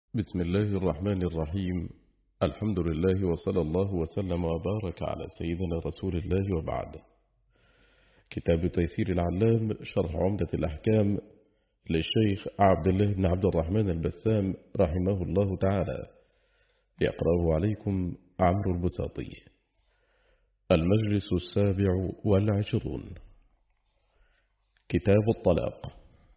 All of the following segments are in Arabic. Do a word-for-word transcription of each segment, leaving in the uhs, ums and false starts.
بسم الله الرحمن الرحيم. الحمد لله وصلى الله وسلم وبارك على سيدنا رسول الله وبعد. كتاب تيسير العلام شرح عمدة الأحكام للشيخ عبد الله بن عبد الرحمن البسام رحمه الله تعالى، يقرأه عليكم عمرو البساطي. المجلس السابع والعشرون، كتاب الطلاق.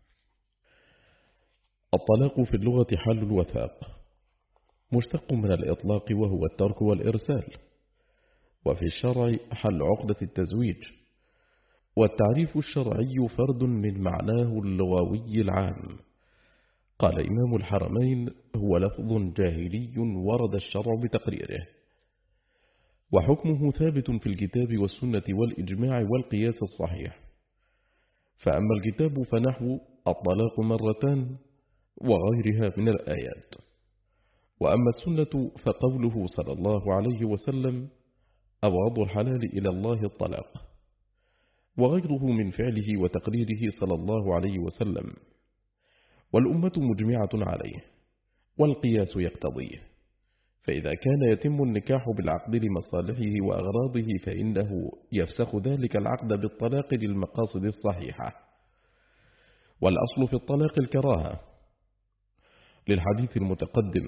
الطلاق في اللغة حل الوثاق، مشتق من الإطلاق وهو الترك والإرسال، وفي الشرع حل عقدة التزويج. والتعريف الشرعي فرد من معناه اللغوي العام. قال إمام الحرمين: هو لفظ جاهلي ورد الشرع بتقريره، وحكمه ثابت في الكتاب والسنة والإجماع والقياس الصحيح. فأما الكتاب فنحو الطلاق مرتان وغيرها من الآيات، وأما السنة فقوله صلى الله عليه وسلم: أبغض الحلال إلى الله الطلاق، وغيره من فعله وتقريره صلى الله عليه وسلم. والأمة مجمعة عليه، والقياس يقتضيه. فإذا كان يتم النكاح بالعقد لمصالحه وأغراضه فإنه يفسخ ذلك العقد بالطلاق للمقاصد الصحيحة. والأصل في الطلاق الكراهة للحديث المتقدم،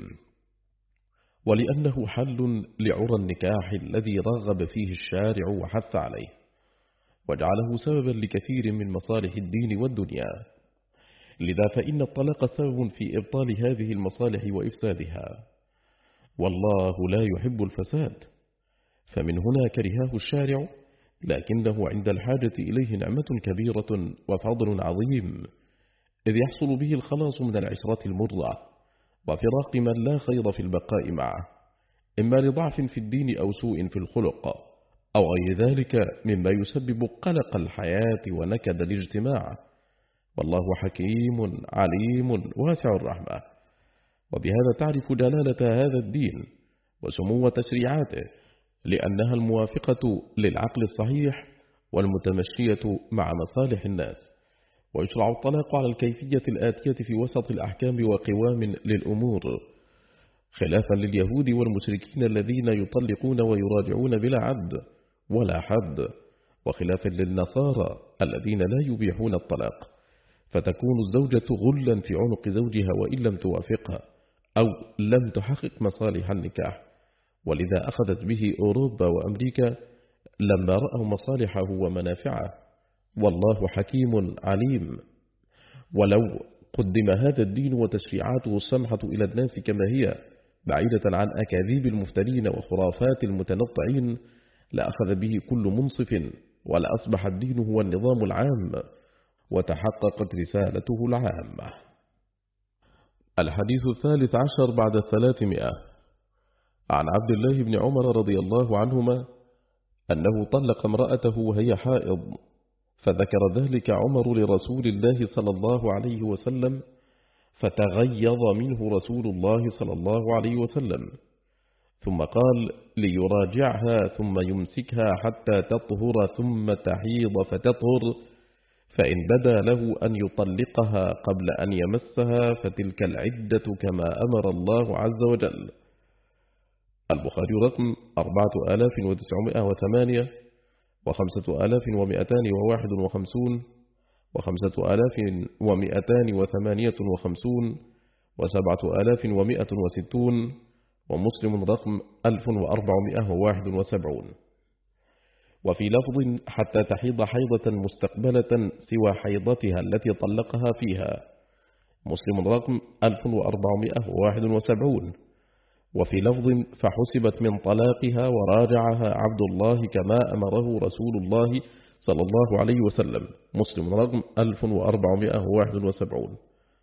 ولأنه حل لعرى النكاح الذي رغب فيه الشارع وحث عليه، وجعله سببا لكثير من مصالح الدين والدنيا. لذا فإن الطلاق سبب في إبطال هذه المصالح وإفسادها، والله لا يحب الفساد. فمن هنا كرهاه الشارع، لكنه عند الحاجة إليه نعمة كبيرة وفضل عظيم، إذ يحصل به الخلاص من العشرة المرة وفراق من لا خير في البقاء معه، إما لضعف في الدين أو سوء في الخلق أو غير ذلك مما يسبب قلق الحياة ونكد الاجتماع. والله حكيم عليم واسع الرحمة. وبهذا تعرف جلالة هذا الدين وسمو تشريعاته، لأنها الموافقة للعقل الصحيح والمتمشية مع مصالح الناس. ويشرع الطلاق على الكيفية الآتية في وسط الأحكام وقوام للأمور، خلافا لليهود والمشركين الذين يطلقون ويراجعون بلا عد ولا حد، وخلافا للنصارى الذين لا يبيحون الطلاق، فتكون الزوجة غلا في عنق زوجها وإن لم توافقها أو لم تحقق مصالح النكاح. ولذا أخذت به أوروبا وأمريكا لما رأوا مصالحه ومنافعه، والله حكيم عليم. ولو قدم هذا الدين وتشريعاته السمحة إلى الناس كما هي، بعيدة عن أكاذيب المفترين وخرافات المتنطعين، لأخذ به كل منصف، ولأصبح الدين هو النظام العام، وتحققت رسالته العامة. الحديث الثالث عشر بعد الثلاثمائة، عن عبد الله بن عمر رضي الله عنهما أنه طلق امرأته وهي حائض، فذكر ذلك عمر لرسول الله صلى الله عليه وسلم، فتغيظ منه رسول الله صلى الله عليه وسلم، ثم قال ليراجعها ثم يمسكها حتى تطهر ثم تحيض فتطهر، فإن بدا له أن يطلقها قبل أن يمسها فتلك العدة كما أمر الله عز وجل. البخاري رقم أربعة آلاف وتسعمائة وثمانية وخمسة آلاف ومئتان وواحد وخمسون وخمسة آلاف ومئتان وثمانية وخمسون وسبعة آلاف ومئة وستون، ومسلم رقم ألف وأربعمائة وواحد وسبعون. وفي لفظ حتى تحيض حيضة مستقبلة سوى حيضتها التي طلقها فيها، مسلم رقم ألف وأربعمائة وواحد وسبعون. وفي لفظ فحسبت من طلاقها وراجعها عبد الله كما أمره رسول الله صلى الله عليه وسلم، مسلم رقم ألف وأربعمائة وواحد وسبعون.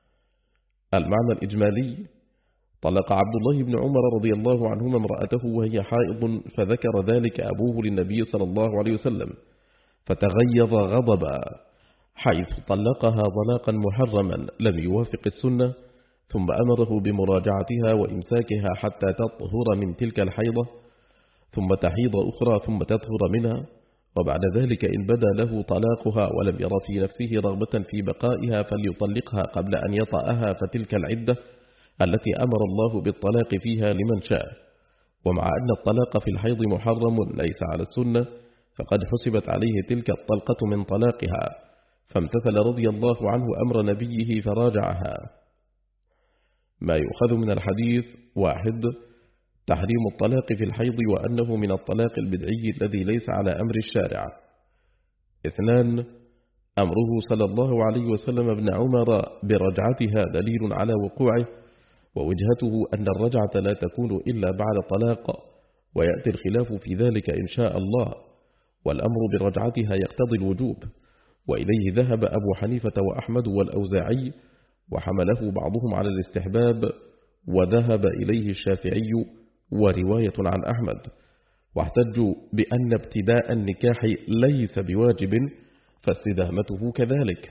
المعنى الإجمالي: طلق عبد الله بن عمر رضي الله عنهما امرأته وهي حائض، فذكر ذلك أبوه للنبي صلى الله عليه وسلم، فتغيظ غضبا، حيث طلقها طلاقا محرما لم يوافق السنة، ثم أمره بمراجعتها وإمساكها حتى تطهر من تلك الحيضة، ثم تحيض أخرى ثم تطهر منها، وبعد ذلك إن بدا له طلاقها ولم ير في نفسه رغبة في بقائها فليطلقها قبل أن يطأها فتلك العدة التي أمر الله بالطلاق فيها لمن شاء. ومع أن الطلاق في الحيض محرم ليس على السنة، فقد حسبت عليه تلك الطلقة من طلاقها، فامتثل رضي الله عنه أمر نبيه فراجعها. ما يؤخذ من الحديث: واحد، تحريم الطلاق في الحيض وأنه من الطلاق البدعي الذي ليس على أمر الشارع. اثنان، أمره صلى الله عليه وسلم ابن عمر برجعتها دليل على وقوعه، ووجهته أن الرجعة لا تكون إلا بعد طلاق، ويأتي الخلاف في ذلك إن شاء الله، والأمر برجعتها يقتضي الوجوب، وإليه ذهب أبو حنيفة وأحمد والأوزاعي، وحمله بعضهم على الاستحباب، وذهب إليه الشافعي ورواية عن أحمد، واحتجوا بأن ابتداء النكاح ليس بواجب، فاستدامته كذلك.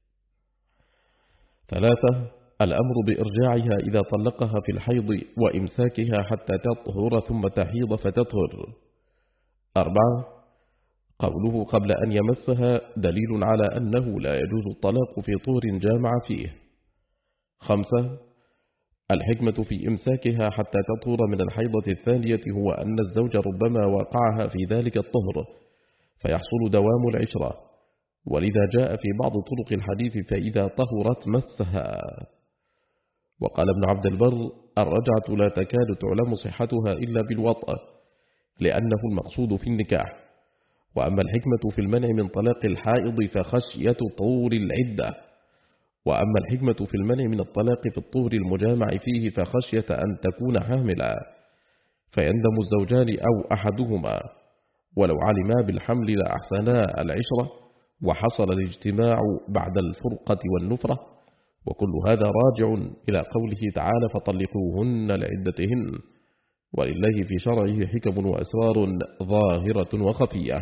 ثلاثة، الأمر بإرجاعها إذا طلقها في الحيض وإمساكها حتى تطهر ثم تحيض فتطهر. أربعة، قوله قبل أن يمسها دليل على أنه لا يجوز الطلاق في طهر جامع فيه. خمسة، الحكمة في إمساكها حتى تطهر من الحيضة الثانية هو أن الزوج ربما وقعها في ذلك الطهر فيحصل دوام العشرة، ولذا جاء في بعض طرق الحديث فإذا طهرت مسها. وقال ابن عبد البر: الرجعة لا تكاد تعلم صحتها إلا بالوطأ، لأنه المقصود في النكاح. وأما الحكمة في المنع من طلاق الحائض فخشية طول العدة، وأما الحكمة في المنع من الطلاق في الطهر المجامع فيه فخشية أن تكون حاملا فيندم الزوجان أو أحدهما، ولو علما بالحمل لأحسنا العشرة وحصل الاجتماع بعد الفرقة والنفرة. وكل هذا راجع إلى قوله تعالى: فطلقوهن لعدتهن، ولله في شرعه حكم وأسرار ظاهرة وخفية.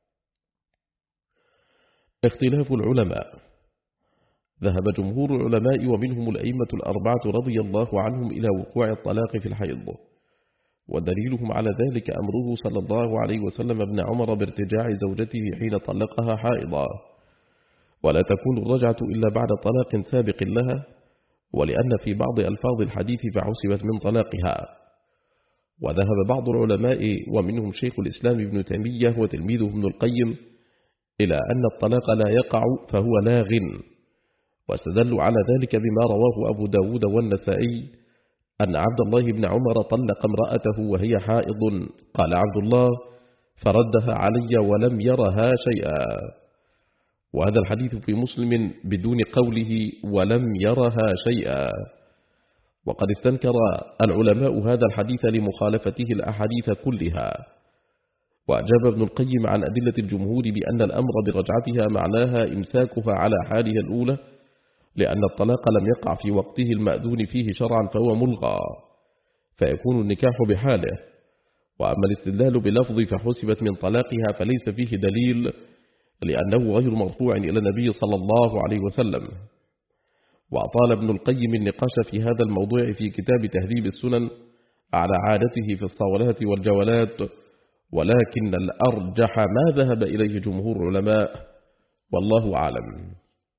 اختلاف العلماء. ذهب جمهور العلماء ومنهم الأئمة الأربعة رضي الله عنهم إلى وقوع الطلاق في الحيض، ودليلهم على ذلك أمره صلى الله عليه وسلم ابن عمر بارتجاع زوجته حين طلقها حائضا، ولا تكون الرجعة إلا بعد طلاق سابق لها، ولأن في بعض ألفاظ الحديث فحسبت من طلاقها. وذهب بعض العلماء ومنهم شيخ الإسلام ابن تيمية وتلميذه ابن القيم إلى أن الطلاق لا يقع فهو لاغ، واستدلوا على ذلك بما رواه أبو داود والنسائي أن عبد الله بن عمر طلق امرأته وهي حائض، قال عبد الله: فردها علي ولم يرها شيئا. وهذا الحديث في مسلم بدون قوله ولم يرها شيئا. وقد استنكر العلماء هذا الحديث لمخالفته الأحاديث كلها. وأجاب ابن القيم عن أدلة الجمهور بأن الأمر برجعتها معناها إمساكها على حالها الأولى، لأن الطلاق لم يقع في وقته المأذون فيه شرعا فهو ملغى، فيكون النكاح بحاله. وأما الاستدلال بلفظ فحسبت من طلاقها فليس فيه دليل، لأنه غير مرفوع إلى النبي صلى الله عليه وسلم. وأطال ابن القيم النقاش في هذا الموضوع في كتاب تهذيب السنن على عادته في الصولات والجولات، ولكن الأرجح ما ذهب إليه جمهور العلماء، والله أعلم.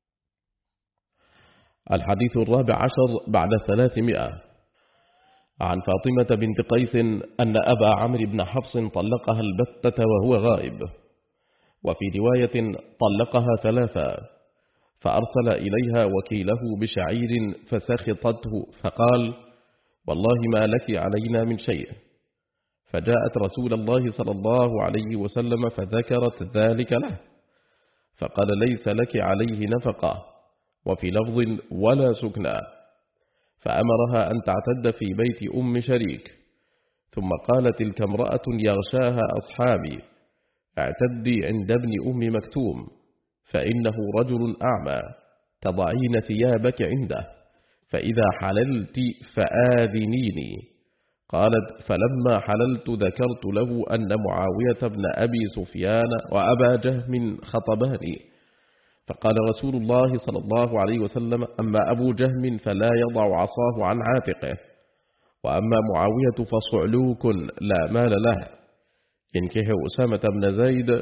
الحديث الرابع عشر بعد ثلاثمائة. عن فاطمة بنت قيس أن أبا عمرو بن حفص طلقها البتة وهو غائب، وفي رواية طلقها ثلاثا، فأرسل إليها وكيله بشعير فسخطته فقال: والله ما لك علينا من شيء. فجاءت رسول الله صلى الله عليه وسلم فذكرت ذلك له، فقال: ليس لك عليه نفقة، وفي لفظ ولا سكنى، فأمرها أن تعتد في بيت أم شريك. ثم قال: تلك امرأة يغشاها أصحابي، اعتدي عند ابن أم مكتوم، فإنه رجل أعمى، تضعين ثيابك عنده، فإذا حللت فآذنيني. قالت: فلما حللت ذكرت له أن معاوية بن أبي سفيان وأبا جهم خطباني، فقال رسول الله صلى الله عليه وسلم: أما أبو جهم فلا يضع عصاه عن عاتقه، وأما معاوية فصعلوك لا مال له، ينكح أسامة بن زيد،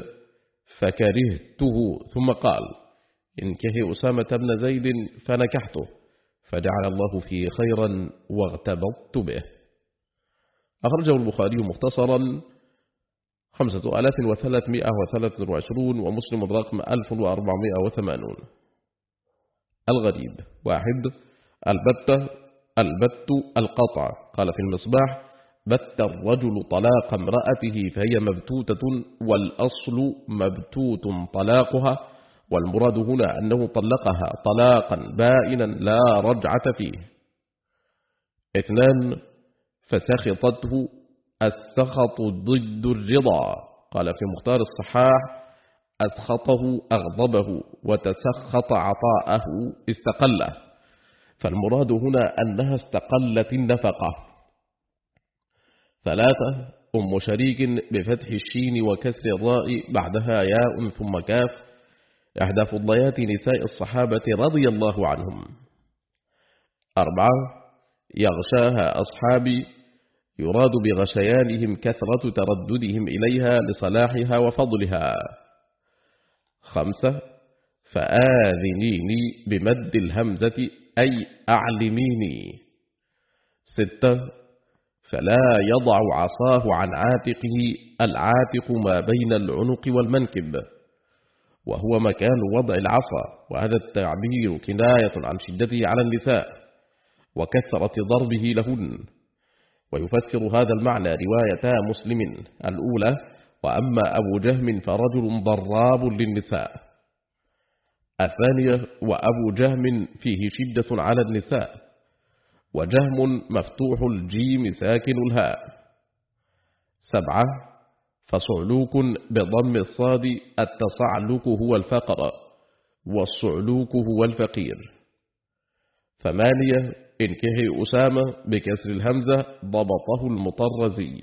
فكرهته. ثم قال: ينكح أسامة بن زيد، فنكحته، فجعل الله فيه خيرا واغتبطت به. أخرجه البخاري مختصرا خمسة آلاف وثلاثمائة وثلاثة وعشرون ومسلم رقم ألف وأربعمائة وثمانون. الغريب: واحد، البتة البت القطع. قال في المصباح: بت الرجل طلاق امرأته فهي مبتوتة، والأصل مبتوت طلاقها، والمراد هنا أنه طلقها طلاقا بائنا لا رجعة فيه. اثنان، فسخطته. السخط ضد الرضا. قال في مختار الصحاح: أسخطه أغضبه، وتسخط عطاءه استقله، فالمراد هنا أنها استقلت النفقة. ثلاثة، أم شريك بفتح الشين وكسر الراء بعدها ياء ثم كاف، إحدى فضليات نساء الصحابة رضي الله عنهم. أربعة، يغشاها أصحابي، يراد بغشيانهم كثرة ترددهم إليها لصلاحها وفضلها. خمسة، فآذنيني بمد الهمزة أي أعلميني. ستة، فلا يضع عصاه عن عاتقه. العاتق ما بين العنق والمنكب، وهو مكان وضع العصا، وهذا التعبير كناية عن شدته على النساء وكثرة ضربه لهن. ويفسر هذا المعنى روايتا مسلم: الأولى: وأما أبو جهم فرجل ضراب للنساء. الثانية: وأبو جهم فيه شدة على النساء، وجهم مفتوح الجيم ساكن الهاء. سبعة: فصعلوك بضم الصاد. التصعلك هو الفقر، والصعلوك هو الفقير. ثمانية: انكحي أسامة بكسر الهمزة، ضبطه المطرزي.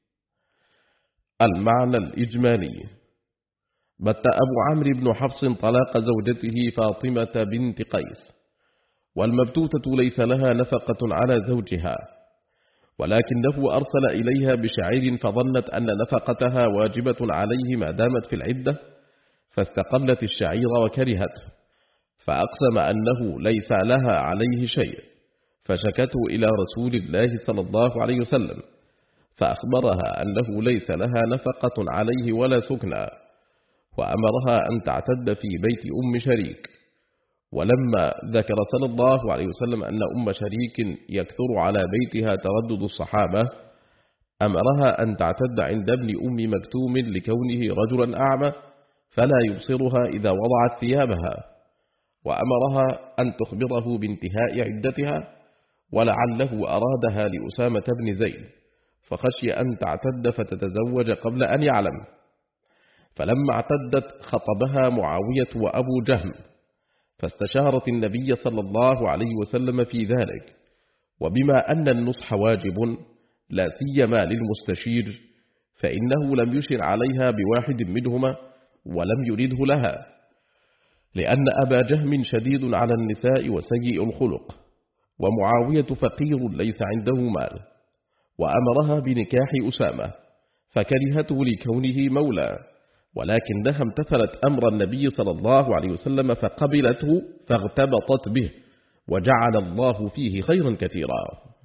المعنى الإجمالي: بت أبو عمرو بن حفص طلاق زوجته فاطمة بنت قيس، والمبتوتة ليس لها نفقة على زوجها، ولكنه أرسل إليها بشعير فظنت أن نفقتها واجبة عليه ما دامت في العدة، فاستقلت الشعير وكرهته، فأقسم أنه ليس لها عليه شيء، فشكته إلى رسول الله صلى الله عليه وسلم، فأخبرها أنه ليس لها نفقة عليه ولا سكنى، وأمرها أن تعتد في بيت أم شريك. ولما ذكر صلى الله عليه وسلم أن أم شريك يكثر على بيتها تردد الصحابة، أمرها أن تعتد عند ابن أم مكتوم لكونه رجلا أعمى فلا يبصرها إذا وضعت ثيابها، وأمرها أن تخبره بانتهاء عدتها، ولعله أرادها لأسامة بن زيد، فخشي أن تعتد فتتزوج قبل أن يعلم. فلما اعتدت خطبها معاوية وأبو جهم، فاستشارت النبي صلى الله عليه وسلم في ذلك، وبما أن النصح واجب لا سيما للمستشير، فإنه لم يشر عليها بواحد منهما ولم يرده لها، لأن أبا جهم شديد على النساء وسيء الخلق، ومعاوية فقير ليس عنده مال، وأمرها بنكاح أسامة، فكرهته لكونه مولى، ولكنها امتثلت أمر النبي صلى الله عليه وسلم فقبلته فاغتبطت به، وجعل الله فيه خيرا كثيرا.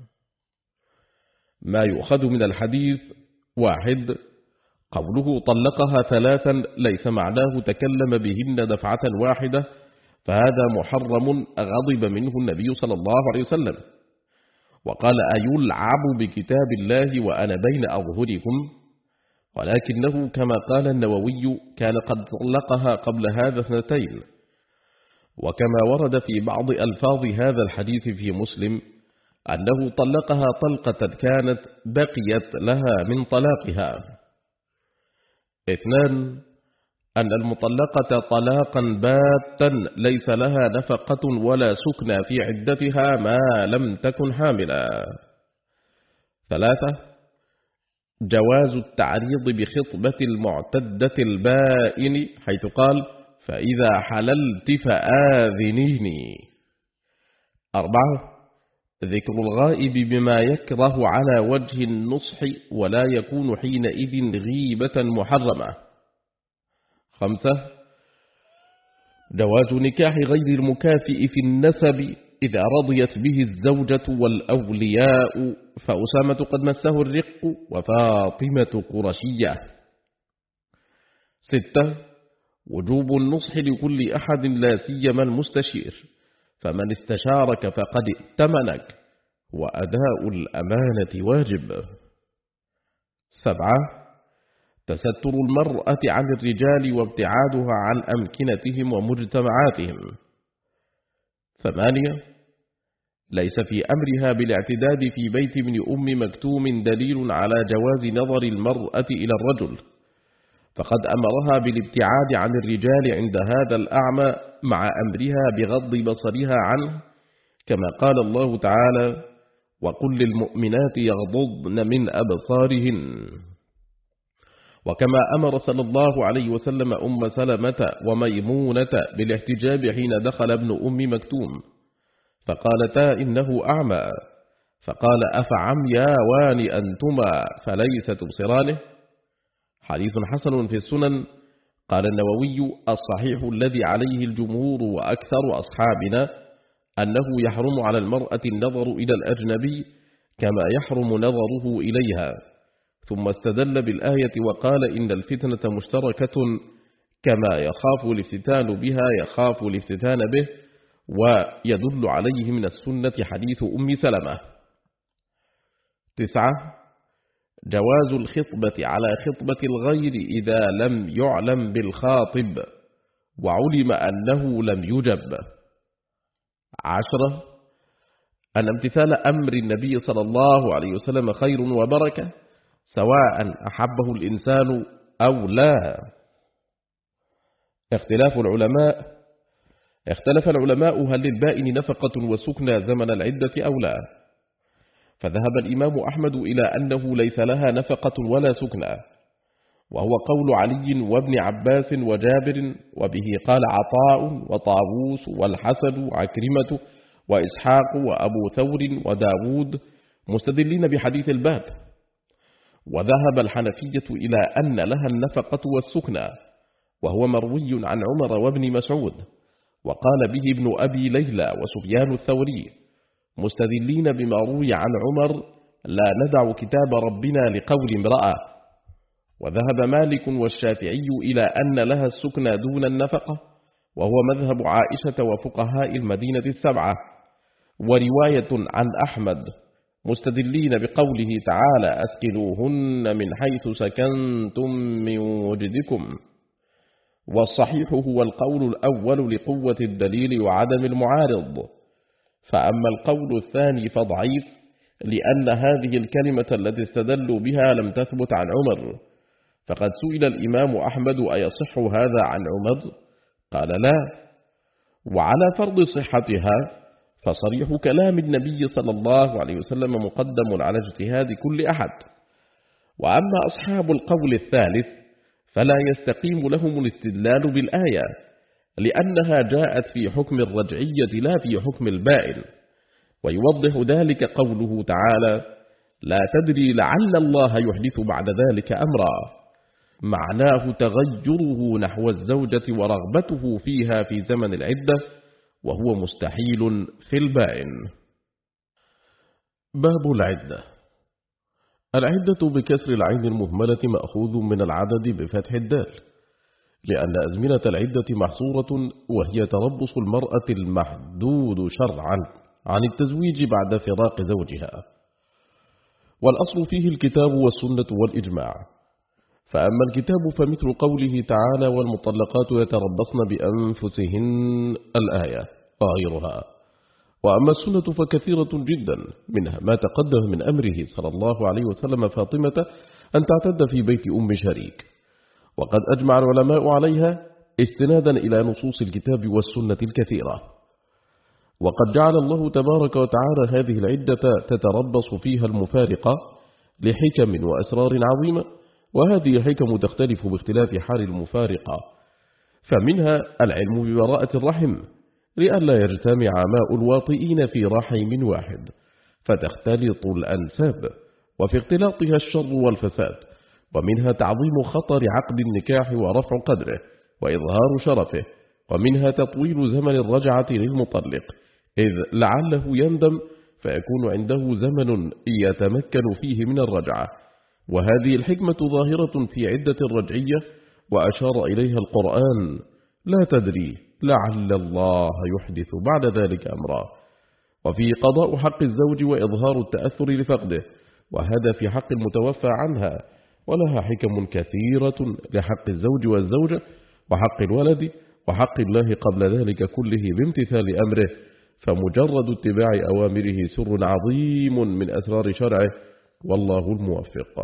ما يؤخذ من الحديث: واحد: قوله طلقها ثلاثا ليس معناه تكلم بهن دفعة واحدة، فهذا محرم غضب منه النبي صلى الله عليه وسلم، وقال: أيلعب بكتاب الله وأنا بين أظهركم؟ ولكنه كما قال النووي كان قد طلقها قبل هذا اثنتين، وكما ورد في بعض ألفاظ هذا الحديث في مسلم أنه طلقها طلقة كانت بقيت لها من طلاقها. اثنان: أن المطلقة طلاقا باتا ليس لها نفقة ولا سكنى في عدتها ما لم تكن حاملا. ثلاثة: جواز التعريض بخطبة المعتدة البائن، حيث قال: فإذا حللت فآذنيني. أربعة: ذكر الغائب بما يكره على وجه النصح ولا يكون حينئذ غيبة محرمة. خمسة: جواز نكاح غير المكافئ في النسب إذا رضيت به الزوجة والأولياء فأسامة قد مسه الرق وفاطمة قرشية. ستة وجوب النصح لكل أحد لا سيما المستشير، فمن استشارك فقد ائتمنك، وأداء الأمانة واجب. سبعة تستر المرأة عن الرجال وابتعادها عن أمكنتهم ومجتمعاتهم. ثمانية ليس في أمرها بالاعتداد في بيت ابن أم مكتوم دليل على جواز نظر المرأة إلى الرجل، فقد أمرها بالابتعاد عن الرجال عند هذا الأعمى مع أمرها بغض بصرها عنه، كما قال الله تعالى: وقل للمؤمنات يغضضن من أبصارهن. وكما أمر صلى الله عليه وسلم أم سلمة وميمونة بالاحتجاب حين دخل ابن أم مكتوم، فقالتا إنه أعمى، فقال: أفعمياوان أنتما فليس تبصرانه؟ حديث حسن في السنن. قال النووي: الصحيح الذي عليه الجمهور وأكثر أصحابنا أنه يحرم على المرأة النظر إلى الأجنبي كما يحرم نظره إليها، ثم استدل بالآية وقال: إن الفتنة مشتركة، كما يخاف الافتتان بها يخاف الافتتان به، ويدل عليه من السنة حديث أم سلمة. تسعة جواز الخطبة على خطبة الغير إذا لم يعلم بالخاطب وعلم أنه لم يجب. عشرة أن امتثال أمر النبي صلى الله عليه وسلم خير وبركة، سواء أحبه الإنسان أو لا. اختلاف العلماء اختلف العلماء هل للبائن نفقة وسكنى زمن العدة أو لا، فذهب الإمام أحمد إلى أنه ليس لها نفقة ولا سكنى، وهو قول علي وابن عباس وجابر، وبه قال عطاء وطاووس والحسن وعكرمة وإسحاق وأبو ثور وداود، مستدلين بحديث الباب. وذهب الحنفية إلى أن لها النفقة والسكنى، وهو مروي عن عمر وابن مسعود، وقال به ابن أبي ليلى وسفيان الثوري، مستدلين بما روي عن عمر: لا ندع كتاب ربنا لقول امرأة. وذهب مالك والشافعي إلى أن لها السكنى دون النفقة، وهو مذهب عائشة وفقهاء المدينة السبعة. ورواية عن أحمد مستدلين بقوله تعالى: أسكنوهن من حيث سكنتم من وجدكم. والصحيح هو القول الأول لقوة الدليل وعدم المعارض، فأما القول الثاني فضعيف، لأن هذه الكلمة التي استدلوا بها لم تثبت عن عمر. فقد سئل الإمام أحمد: أيصح هذا عن عمر؟ قال: لا. وعلى فرض صحتها فصريح كلام النبي صلى الله عليه وسلم مقدم على اجتهاد كل أحد. وأما أصحاب القول الثالث فلا يستقيم لهم الاستدلال بالآية، لأنها جاءت في حكم الرجعية لا في حكم البائن. ويوضح ذلك قوله تعالى: لا تدري لعل الله يحدث بعد ذلك أمرا، معناه تغيره نحو الزوجة ورغبته فيها في زمن العدة، وهو مستحيل في البائن. باب العدة. العدة بكسر العين المهملة مأخوذ من العدد بفتح الدال، لأن أزمنة العدة محصورة، وهي تربص المرأة المحدود شرعا عن التزويج بعد فراق زوجها، والأصل فيه الكتاب والسنة والإجماع. فأما الكتاب فمثل قوله تعالى: والمطلقات يتربصن بأنفسهن الآية وغيرها. وأما السنة فكثيرة جدا، منها ما تقدم من أمره صلى الله عليه وسلم فاطمة أن تعتد في بيت أم شريك، وقد أجمع العلماء عليها استنادا إلى نصوص الكتاب والسنة الكثيرة. وقد جعل الله تبارك وتعالى هذه العدة تتربص فيها المفارقة لحكم وأسرار عظيمة، وهذه الحكم تختلف باختلاف حال المفارقة. فمنها العلم ببراءة الرحم، لئلا يجتمع ماء الواطئين في رحم واحد فتختلط الأنساب، وفي اختلاطها الشر والفساد. ومنها تعظيم خطر عقد النكاح ورفع قدره وإظهار شرفه. ومنها تطويل زمن الرجعة للمطلق إذ لعله يندم فيكون عنده زمن يتمكن فيه من الرجعة، وهذه الحكمة ظاهرة في عدة الرجعية وأشار إليها القرآن: لا تدري لعل الله يحدث بعد ذلك أمرا. وفي قضاء حق الزوج وإظهار التأثر لفقده، وهذا في حق المتوفى عنها، ولها حكم كثيرة لحق الزوج والزوجة وحق الولد وحق الله قبل ذلك كله بامتثال أمره، فمجرد اتباع أوامره سر عظيم من أسرار شرعه، والله الموفق.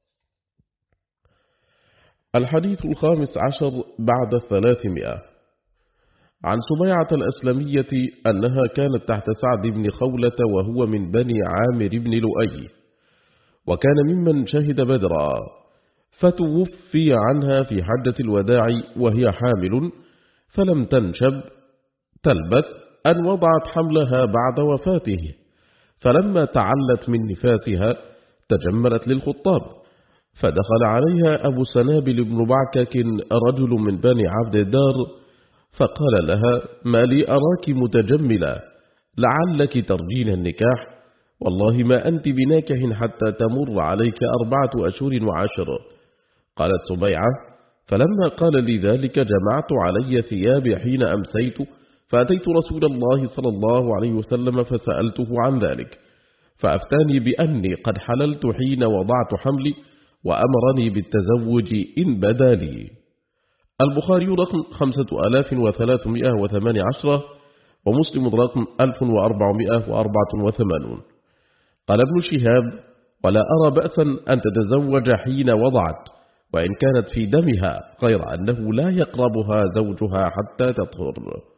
الحديث الخامس عشر بعد الثلاثمائة. عن سبيعة الأسلمية أنها كانت تحت سعد بن خولة وهو من بني عامر بن لؤي، وكان ممن شهد بدرا، فتوفي عنها في حجة الوداع وهي حامل، فلم تنشب تلبث أن وضعت حملها بعد وفاته، فلما تعلت من نفاسها تجملت للخطاب، فدخل عليها أبو سنابل بن بعكك رجل من بني عبد الدار، فقال لها: ما لي أراك متجملة، لعلك ترجين النكاح، والله ما أنت بناكح حتى تمر عليك أربعة أشهر وعشر. قالت سبيعة: فلما قال لي ذلك جمعت علي ثيابي حين أمسيت، فأتيت رسول الله صلى الله عليه وسلم فسألته عن ذلك، فأفتاني بأني قد حللت حين وضعت حملي، وأمرني بالتزوج إن بدا لي. البخاري رقم خمسة آلاف وثلاثمائة وثمانية عشر، ومسلم رقم ألف وأربعمائة وأربعة وثمانون. قال ابن شهاب: ولا أرى بأسا أن تتزوج حين وضعت، وإن كانت في دمها، غير أنه لا يقربها زوجها حتى تطهر.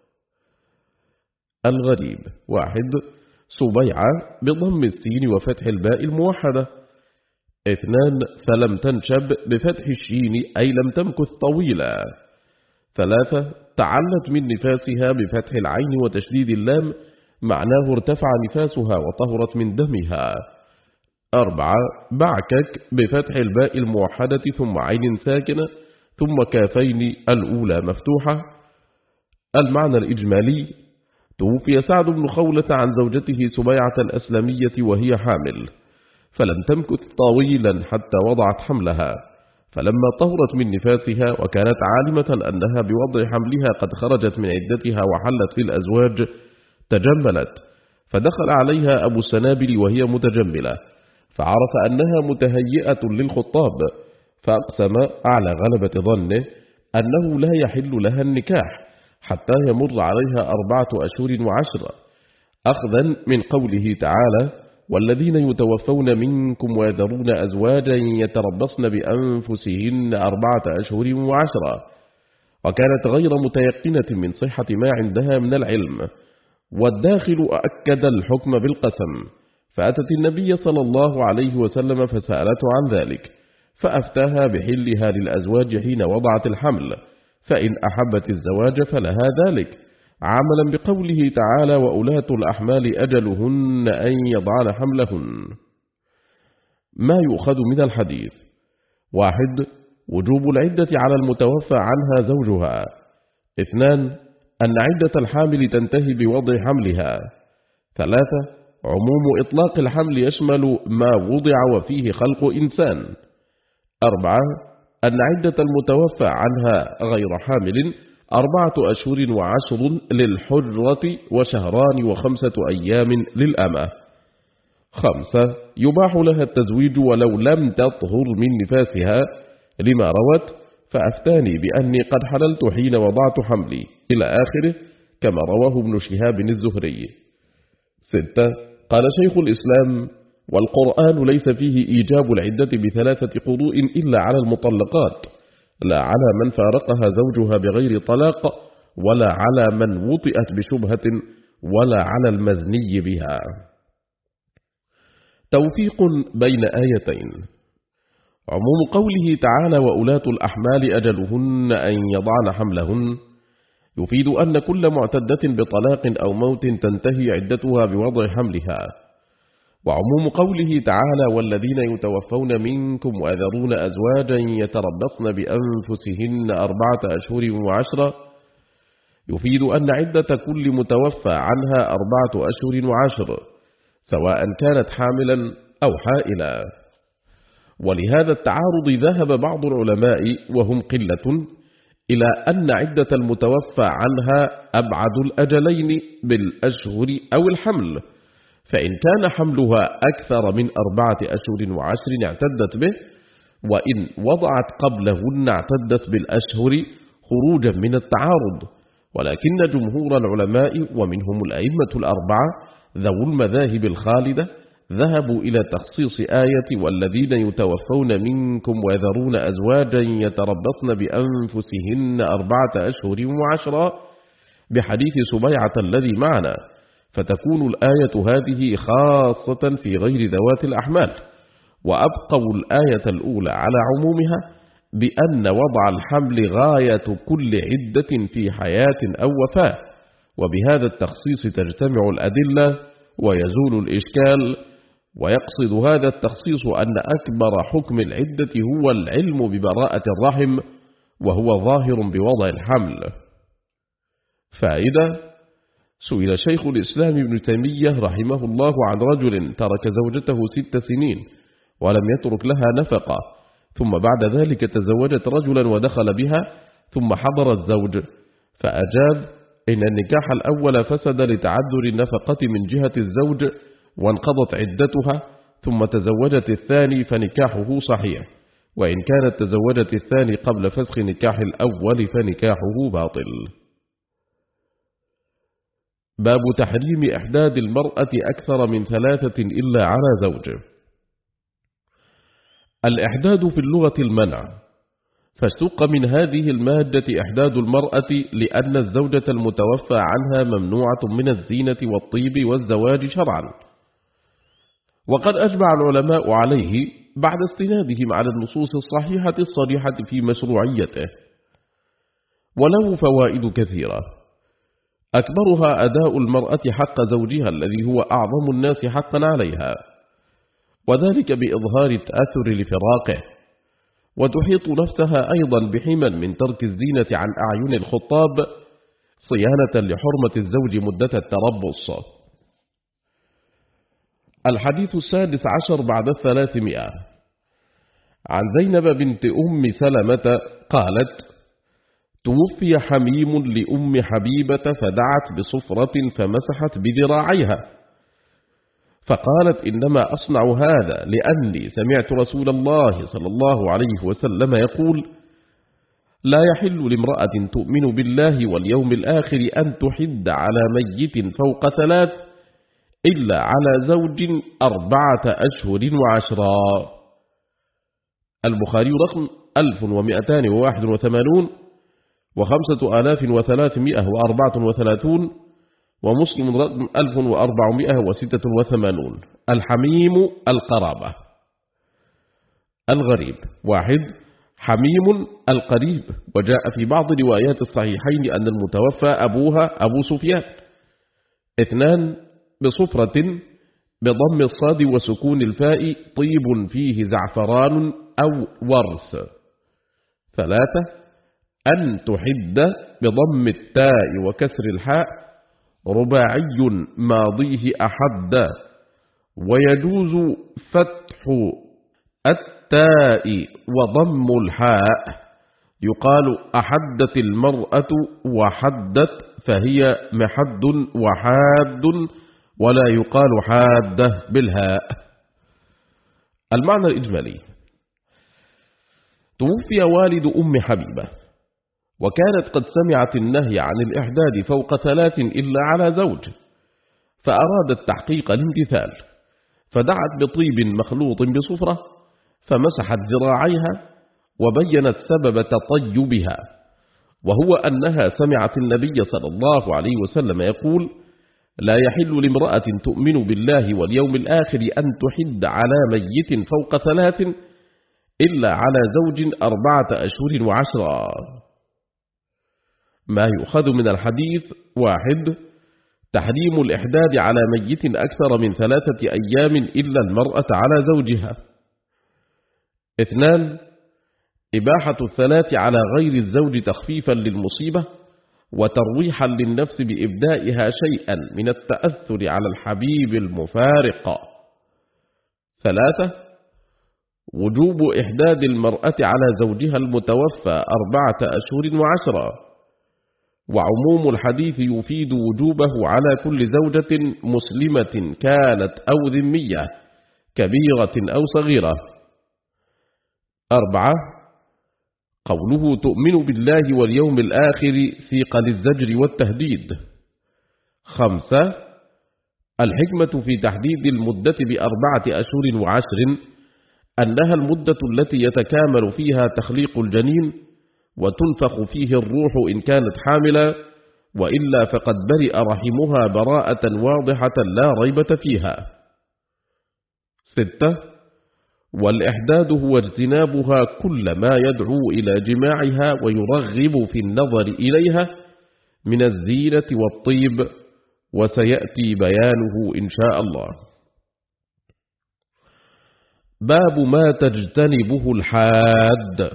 الغريب: واحد، سبيعة بضم السين وفتح الباء الموحدة. اثنان، فلم تنشب بفتح الشين أي لم تمكث طويلا. ثلاثة، تعلت من نفاسها بفتح العين وتشديد اللام، معناه ارتفع نفاسها وطهرت من دمها. أربعة، بعكك بفتح الباء الموحدة ثم عين ساكنة ثم كافين الأولى مفتوحة. المعنى الإجمالي: توفي سعد بن خولة عن زوجته سبيعة الأسلمية وهي حامل، فلم تمكث طويلا حتى وضعت حملها، فلما طهرت من نفاسها وكانت عالمة أنها بوضع حملها قد خرجت من عدتها وحلت للأزواج، تجملت، فدخل عليها أبو السنابل وهي متجملة، فعرف أنها متهيئة للخطاب، فأقسم على غلبة ظنه أنه لا يحل لها النكاح حتى يمر عليها أربعة أشهر وعشرة، أخذا من قوله تعالى: والذين يتوفون منكم ويذرون أزواجا يتربصن بأنفسهن أربعة أشهر وعشرة، وكانت غير متيقنة من صحة ما عندها من العلم، والداخل أكد الحكم بالقسم، فأتت النبي صلى الله عليه وسلم فسألته عن ذلك، فأفتاها بحلها للأزواج حين وضعت الحمل، فإن أحبت الزواج فلها ذلك، عملا بقوله تعالى: وأولاة الأحمال أجلهن أن يضعن حملهن. ما يؤخذ من الحديث: واحد، وجوب العدة على المتوفى عنها زوجها. اثنان، أن عدة الحامل تنتهي بوضع حملها. ثلاثة، عموم إطلاق الحمل يشمل ما وضع وفيه خلق إنسان. أربعة، أن عدة المتوفى عنها غير حامل أربعة أشهر وعشر للحرة، وشهران وخمسة أيام للأمة. خمسة، يباح لها التزويج ولو لم تطهر من نفاسها، لما روت: فأفتاني بأني قد حللت حين وضعت حملي، إلى آخره، كما رواه ابن شهاب الزهري. ستة، قال شيخ الإسلام: والقرآن ليس فيه إيجاب العدة بثلاثة قروء إلا على المطلقات، لا على من فارقها زوجها بغير طلاق، ولا على من وطئت بشبهة، ولا على المزني بها. توفيق بين آيتين: عموم قوله تعالى: وأولاة الأحمال أجلهن أن يضعن حملهن، يفيد أن كل معتدة بطلاق أو موت تنتهي عدتها بوضع حملها. وعموم قوله تعالى: والذين يتوفون منكم ويذرون أزواجا يتربصن بأنفسهن أربعة أشهر وعشرة، يفيد أن عدة كل متوفى عنها أربعة أشهر وعشر، سواء كانت حاملا أو حائلا. ولهذا التعارض ذهب بعض العلماء وهم قلة إلى أن عدة المتوفى عنها أبعد الأجلين بالأشهر أو الحمل، فإن كان حملها أكثر من أربعة أشهر وعشر اعتدت به، وإن وضعت قبلهن اعتدت بالأشهر خروجا من التعارض. ولكن جمهور العلماء ومنهم الأئمة الأربعة ذو المذاهب الخالدة ذهبوا إلى تخصيص آية والذين يتوفون منكم ويذرون أزواجا يتربصن بأنفسهن أربعة أشهر وعشرا بحديث سبيعة الذي معنا، فتكون الآية هذه خاصة في غير ذوات الأحمال. وأبقوا الآية الأولى على عمومها بأن وضع الحمل غاية كل عدة في حياة أو وفاة، وبهذا التخصيص تجتمع الأدلة ويزول الإشكال. ويقصد هذا التخصيص أن أكبر حكم العدة هو العلم ببراءة الرحم، وهو ظاهر بوضع الحمل. فائدة: سئل شيخ الإسلام ابن تيمية رحمه الله عن رجل ترك زوجته ست سنين ولم يترك لها نفقة، ثم بعد ذلك تزوجت رجلا ودخل بها، ثم حضر الزوج، فأجاب: إن النكاح الأول فسد لتعذر النفقة من جهة الزوج وانقضت عدتها، ثم تزوجت الثاني فنكاحه صحيح، وإن كانت تزوجت الثاني قبل فسخ نكاح الأول فنكاحه باطل. باب تحريم إحداد المرأة أكثر من ثلاثة إلا على زوج. الإحداد في اللغة المنع، فاشتق من هذه المادة إحداد المرأة لأن الزوجة المتوفى عنها ممنوعة من الزينة والطيب والزواج شرعا، وقد أجمع العلماء عليه بعد استنادهم على النصوص الصحيحة الصريحة في مشروعيته، وله فوائد كثيرة، أكبرها أداء المرأة حق زوجها الذي هو أعظم الناس حقا عليها، وذلك بإظهار التأثر لفراقه، وتحيط نفسها أيضا بحما من ترك الزينة عن أعين الخطاب صيانة لحرمة الزوج مدة التربص. الحديث السادس عشر بعد الثلاثمائة. عن زينب بنت أم سلمة قالت: توفي حميم لأم حبيبة فدعت بصفرة فمسحت بذراعيها، فقالت: إنما أصنع هذا لأني سمعت رسول الله صلى الله عليه وسلم يقول: لا يحل لامرأة تؤمن بالله واليوم الآخر أن تحد على ميت فوق ثلاث إلا على زوج أربعة أشهر وعشرا. البخاري رقم ألف ومئتان وواحد وثمانون وخمسة آلاف وثلاثمائة وأربعة وثلاثون، ومسلم رقم ألف وأربعمائة وستة وثمانون. الحميم القرابة. الغريب: واحد، حميم القريب، وجاء في بعض روايات الصحيحين أن المتوفى أبوها أبو سفيان. اثنان، بصفرة بضم الصاد وسكون الفاء طيب فيه زعفران أو ورس. ثلاثة، أن تحد بضم التاء وكسر الحاء رباعي ماضيه أحد، ويجوز فتح التاء وضم الحاء، يقال أحدت المرأة وحدت فهي محد وحاد، ولا يقال حادة بالهاء. المعنى الإجمالي: توفي والد أم حبيبة، وكانت قد سمعت النهي عن الإحداد فوق ثلاث إلا على زوج، فأرادت تحقيق الامتثال، فدعت بطيب مخلوط بصفرة فمسحت ذراعيها، وبينت سبب تطيبها، وهو أنها سمعت النبي صلى الله عليه وسلم يقول: لا يحل لامرأة تؤمن بالله واليوم الآخر أن تحد على ميت فوق ثلاث إلا على زوج أربعة أشهر وعشرا. ما يؤخذ من الحديث: واحد، تحريم الإحداد على ميت أكثر من ثلاثة أيام إلا المرأة على زوجها. اثنان، إباحة الثلاث على غير الزوج تخفيفا للمصيبة، وترويحا للنفس بإبدائها شيئا من التأثر على الحبيب المفارق. ثلاثة وجوب إحداد المرأة على زوجها المتوفى أربعة أشهر وعشرة، وعموم الحديث يفيد وجوبه على كل زوجة مسلمة كانت أو ذمية كبيرة أو صغيرة. أربعة قوله تؤمن بالله واليوم الآخر ثقل الزجر والتهديد. خمسة الحكمة في تحديد المدة بأربعة أشهر وعشر أنها المدة التي يتكامل فيها تخليق الجنين وتنفخ فيه الروح إن كانت حاملا، وإلا فقد برئ رحمها براءة واضحة لا ريبة فيها. ستة والإحداد هو اجتنابها كل ما يدعو إلى جماعها ويرغب في النظر إليها من الزينة والطيب، وسيأتي بيانه إن شاء الله. باب ما تجتنبه الحاد.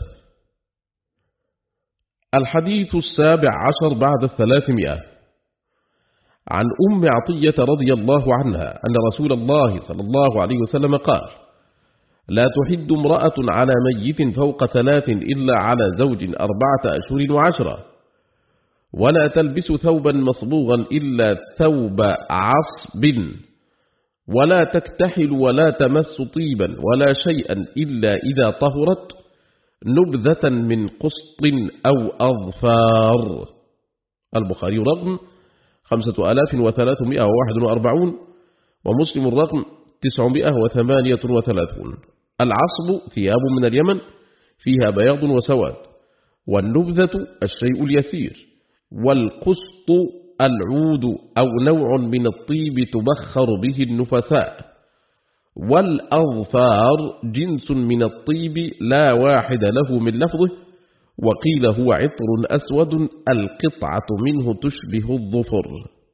الحديث السابع عشر بعد الثلاثمائة. عن أم عطية رضي الله عنها أن رسول الله صلى الله عليه وسلم قال: لا تحد امرأة على ميت فوق ثلاث إلا على زوج أربعة أشهر وعشرة، ولا تلبس ثوبا مصبوغا إلا ثوب عصب، ولا تكتحل ولا تمس طيبا ولا شيئا إلا إذا طهرت، نبذة من قسط أو أظفار. البخاري رقم خمسة آلاف وثلاثمائة وواحد وأربعون، ومسلم الرقم تسعمائة وثمانية وثلاثون. العصب ثياب من اليمن فيها بياض وسواد، والنبذة الشيء اليسير، والقسط العود أو نوع من الطيب تبخر به النفساء، والأظفار جنس من الطيب لا واحد له من لفظه، وقيل هو عطر أسود القطعة منه تشبه الظفر.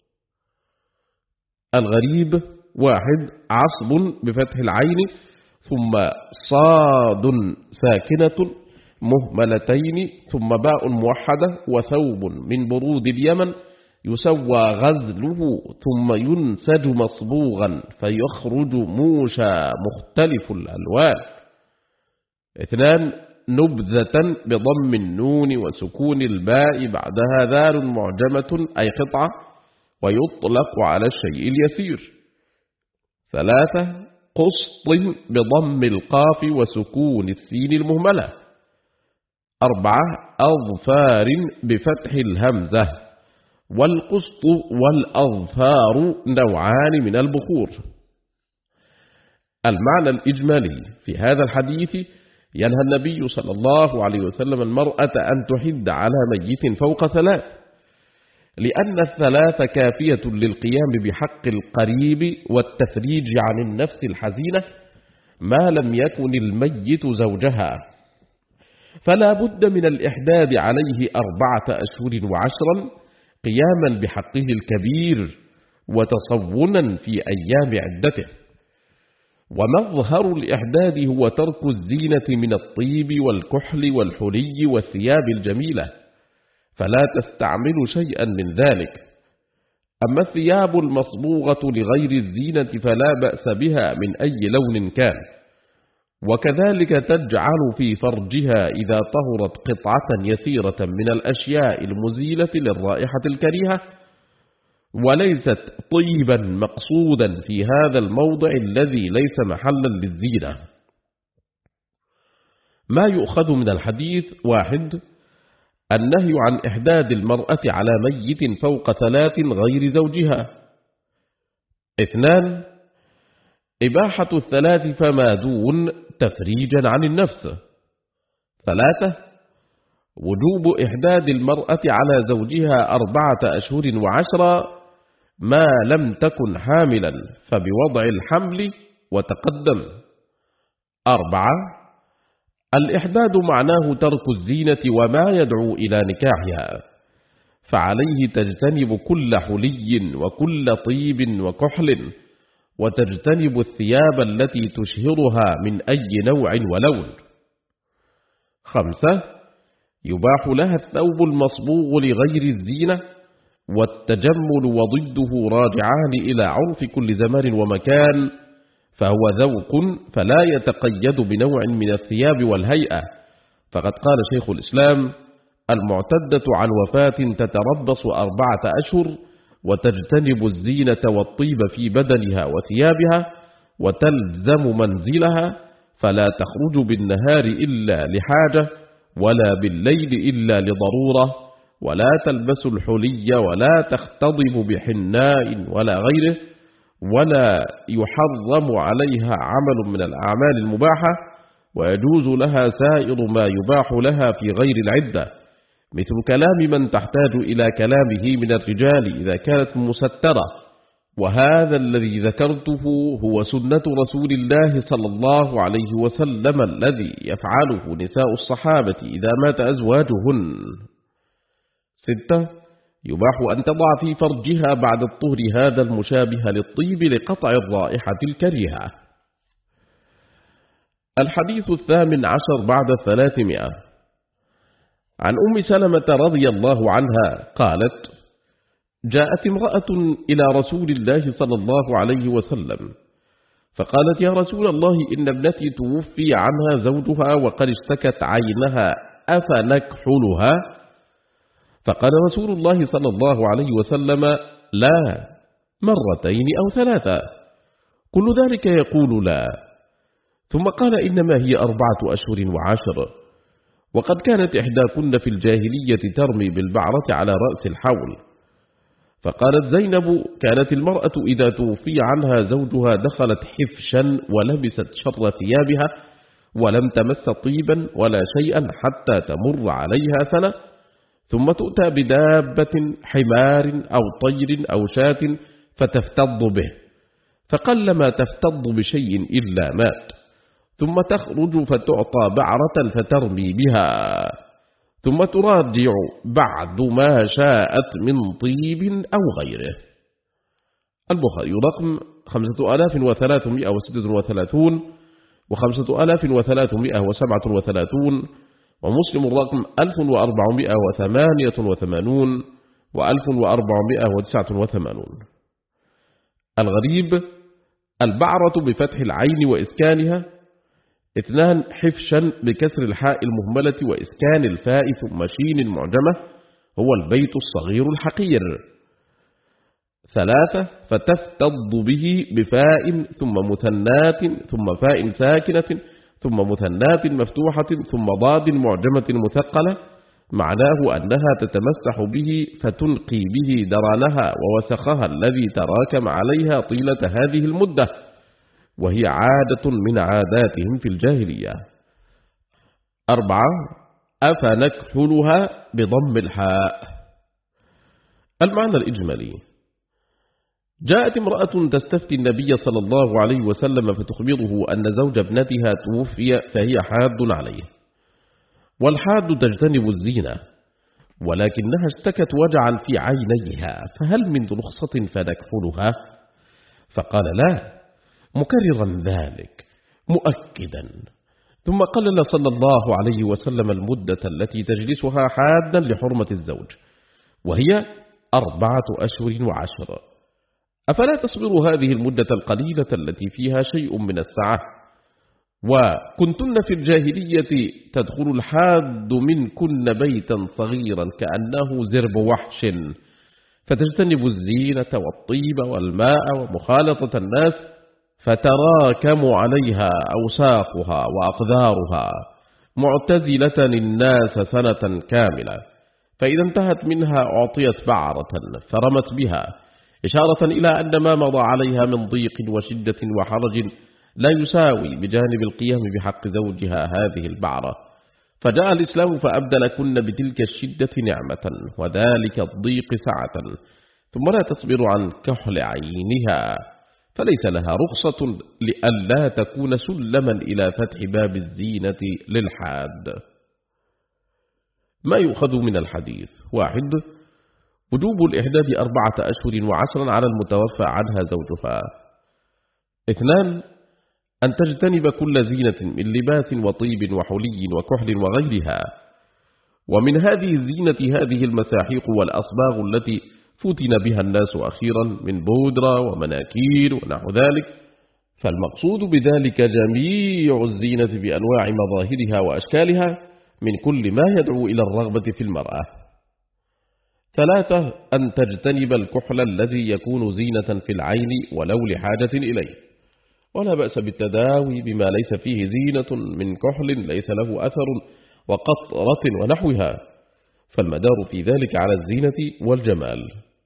الغريب: واحد عصب بفتح العين ثم صاد ساكنة مهملتين ثم باء موحدة وثوب من برود اليمن يسوى غزله ثم ينسج مصبوغا فيخرج موشى مختلف الألوان. اثنان نبذة بضم النون وسكون الباء بعدها ذال معجمة أي قطعة، ويطلق على الشيء اليسير. ثلاثة قسط بضم القاف وسكون السين المهملة. أربعة أظفار بفتح الهمزة. والقسط والأظفار نوعان من البخور. المعنى الإجمالي في هذا الحديث: ينهى النبي صلى الله عليه وسلم المرأة أن تحد على ميت فوق ثلاث، لأن الثلاث كافية للقيام بحق القريب والتفريج عن النفس الحزينة ما لم يكن الميت زوجها، فلا بد من الإحداد عليه أربعة أشهر وعشرا قياما بحقه الكبير وتصونا في أيام عدته. ومظهر الإحداد هو ترك الزينة من الطيب والكحل والحلي والثياب الجميلة، فلا تستعمل شيئا من ذلك. أما الثياب المصبوغة لغير الزينة فلا بأس بها من أي لون كان، وكذلك تجعل في فرجها إذا طهرت قطعة يسيرة من الأشياء المزيلة للرائحة الكريهة، وليست طيبا مقصودا في هذا الموضع الذي ليس محلا للزينة. ما يؤخذ من الحديث: واحد النهي عن إحداد المرأة على ميت فوق ثلاث غير زوجها. اثنان إباحة الثلاث فما دون تفريجا عن النفس. ثلاثة وجوب إحداد المرأة على زوجها أربعة أشهر وعشرة ما لم تكن حاملا فبوضع الحمل وتقدم. أربعة الإحداد معناه ترك الزينة وما يدعو إلى نكاحها، فعليه تجتنب كل حلي وكل طيب وكحل، وتجتنب الثياب التي تشهرها من أي نوع ولون. خمسة يباح لها الثوب المصبوغ لغير الزينة، والتجمل وضده راجعان إلى عرف كل زمان ومكان، فهو ذوق فلا يتقيد بنوع من الثياب والهيئة. فقد قال شيخ الإسلام: المعتدة عن وفاة تتربص أربعة أشهر وتجتنب الزينة والطيب في بدنها وثيابها، وتلزم منزلها، فلا تخرج بالنهار إلا لحاجة، ولا بالليل إلا لضرورة، ولا تلبس الحلي، ولا تختضب بحناء ولا غيره، ولا يحرم عليها عمل من الأعمال المباحة، ويجوز لها سائر ما يباح لها في غير العدة، مثل كلام من تحتاج إلى كلامه من الرجال إذا كانت مسترة. وهذا الذي ذكرته هو سنة رسول الله صلى الله عليه وسلم الذي يفعله نساء الصحابة إذا مات أزواجهن. ستة. يباح أن تضع في فرجها بعد الطهر هذا المشابه للطيب لقطع الرائحة الكريهة. الحديث الثامن عشر بعد الثلاثمائة. عن أم سلمة رضي الله عنها قالت: جاءت امرأة إلى رسول الله صلى الله عليه وسلم فقالت: يا رسول الله، إن ابنتي توفي عنها زوجها وقد اشتكت عينها، أفنكحلها؟ فقال رسول الله صلى الله عليه وسلم: لا، مرتين أو ثلاثة. كل ذلك يقول لا. ثم قال: إنما هي أربعة أشهر وعشر. وقد كانت إحداكن في الجاهلية ترمي بالبعرة على رأس الحول. فقالت زينب: كانت المرأة إذا توفي عنها زوجها دخلت حفشا ولبست شر ثيابها ولم تمس طيبا ولا شيئا حتى تمر عليها سنة، ثم تؤتى بدابة حمار أو طير أو شاة فتفتض به، فقلما تفتض بشيء إلا مات، ثم تخرج فتعطى بعرة فترمي بها، ثم تراجع بعد ما شاءت من طيب أو غيره. البخاري رقم خمسة آلاف وثلاثمائة وستة وثلاثون وخمسة آلاف وثلاثمائة وسبعة وثلاثون، ومسلم الرقم ألف وأربعمائة وثمانية وثمانون وألف وأربعمائة وتسعة وثمانون. الغريب: البعرة بفتح العين وإسكانها. اثنان: حفشا بكسر الحاء المهملة وإسكان الفاء ثم شين المعجمة، هو البيت الصغير الحقير. ثلاثة: فتفتض به بفاء ثم مثنات ثم فاء ساكنة ثم مثنات مفتوحة ثم ضاد معجمة مثقلة، معناه أنها تتمسح به فتنقي به درانها ووسخها الذي تراكم عليها طيلة هذه المدة، وهي عادة من عاداتهم في الجاهلية. أربعة: أفنكحلها بضم الحاء. المعنى الإجمالي: جاءت امرأة تستفتي النبي صلى الله عليه وسلم فتخبره أن زوج ابنتها توفي فهي حاد عليه، والحاد تجتنب الزينة، ولكنها اشتكت وجعا في عينيها، فهل من رخصة فنكحلها؟ فقال لا، مكررا ذلك مؤكدا. ثم قلل صلى الله عليه وسلم المدة التي تجلسها حادا لحرمة الزوج، وهي أربعة أشهر وعشر. أفلا تصبر هذه المدة القليلة التي فيها شيء من السعة؟ وكنتن في الجاهلية تدخل الحاد منكن بيتا صغيرا كأنه زرب وحش، فتجتنب الزينة والطيب والماء ومخالطة الناس، فتراكم عليها أوساخها وأقذارها معتزلة الناس سنة كاملة، فإذا انتهت منها أعطيت بعرة فرمت بها، إشارة إلى أن ما مضى عليها من ضيق وشدة وحرج لا يساوي بجانب القيام بحق زوجها هذه البعرة. فجاء الإسلام فأبدلكن بتلك الشدة نعمة وذلك الضيق سعة، ثم لا تصبر عن كحل عينها، فليس لها رخصة لئلا تكون سلما إلى فتح باب الزينة للحاد. ما يؤخذ من الحديث: واحد: وجوب الإحداد أربعة أشهر وعشرا على المتوفى عنها زوجها. اثنان: أن تجتنب كل زينة من لباس وطيب وحلي وكحل وغيرها. ومن هذه الزينة هذه المساحيق والأصباغ التي فتن بها الناس أخيرا من بودرة ومناكير ونحو ذلك، فالمقصود بذلك جميع الزينة بأنواع مظاهرها وأشكالها من كل ما يدعو إلى الرغبة في المرأة. ثلاثة: أن تجتنب الكحل الذي يكون زينة في العين ولو لحاجة إليه، ولا بأس بالتداوي بما ليس فيه زينة من كحل ليس له أثر وقطرة ونحوها، فالمدار في ذلك على الزينة والجمال.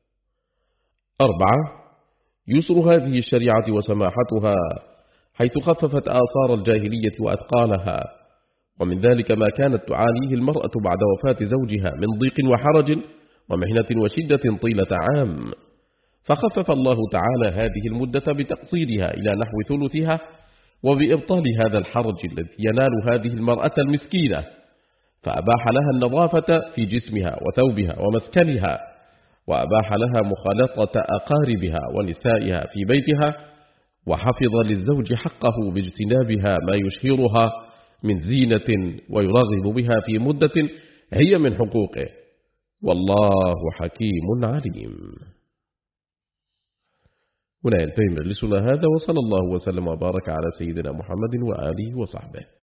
أربعة: يسر هذه الشريعة وسماحتها حيث خففت آثار الجاهلية وأثقالها، ومن ذلك ما كانت تعانيه المرأة بعد وفاة زوجها من ضيق وحرج ومحنة وشدة طيلة عام، فخفف الله تعالى هذه المدة بتقصيرها إلى نحو ثلثها، وبإبطال هذا الحرج الذي ينال هذه المرأة المسكينة، فأباح لها النظافة في جسمها وثوبها ومسكنها، وأباح لها مخالطة أقاربها ونسائها في بيتها، وحفظ للزوج حقه باجتنابها ما يشهرها من زينة ويرغب بها في مدة هي من حقوقه، والله حكيم عليم. هنا ينتهي مجلسنا هذا، وصلى الله وسلم وبارك على سيدنا محمد وآله وصحبه.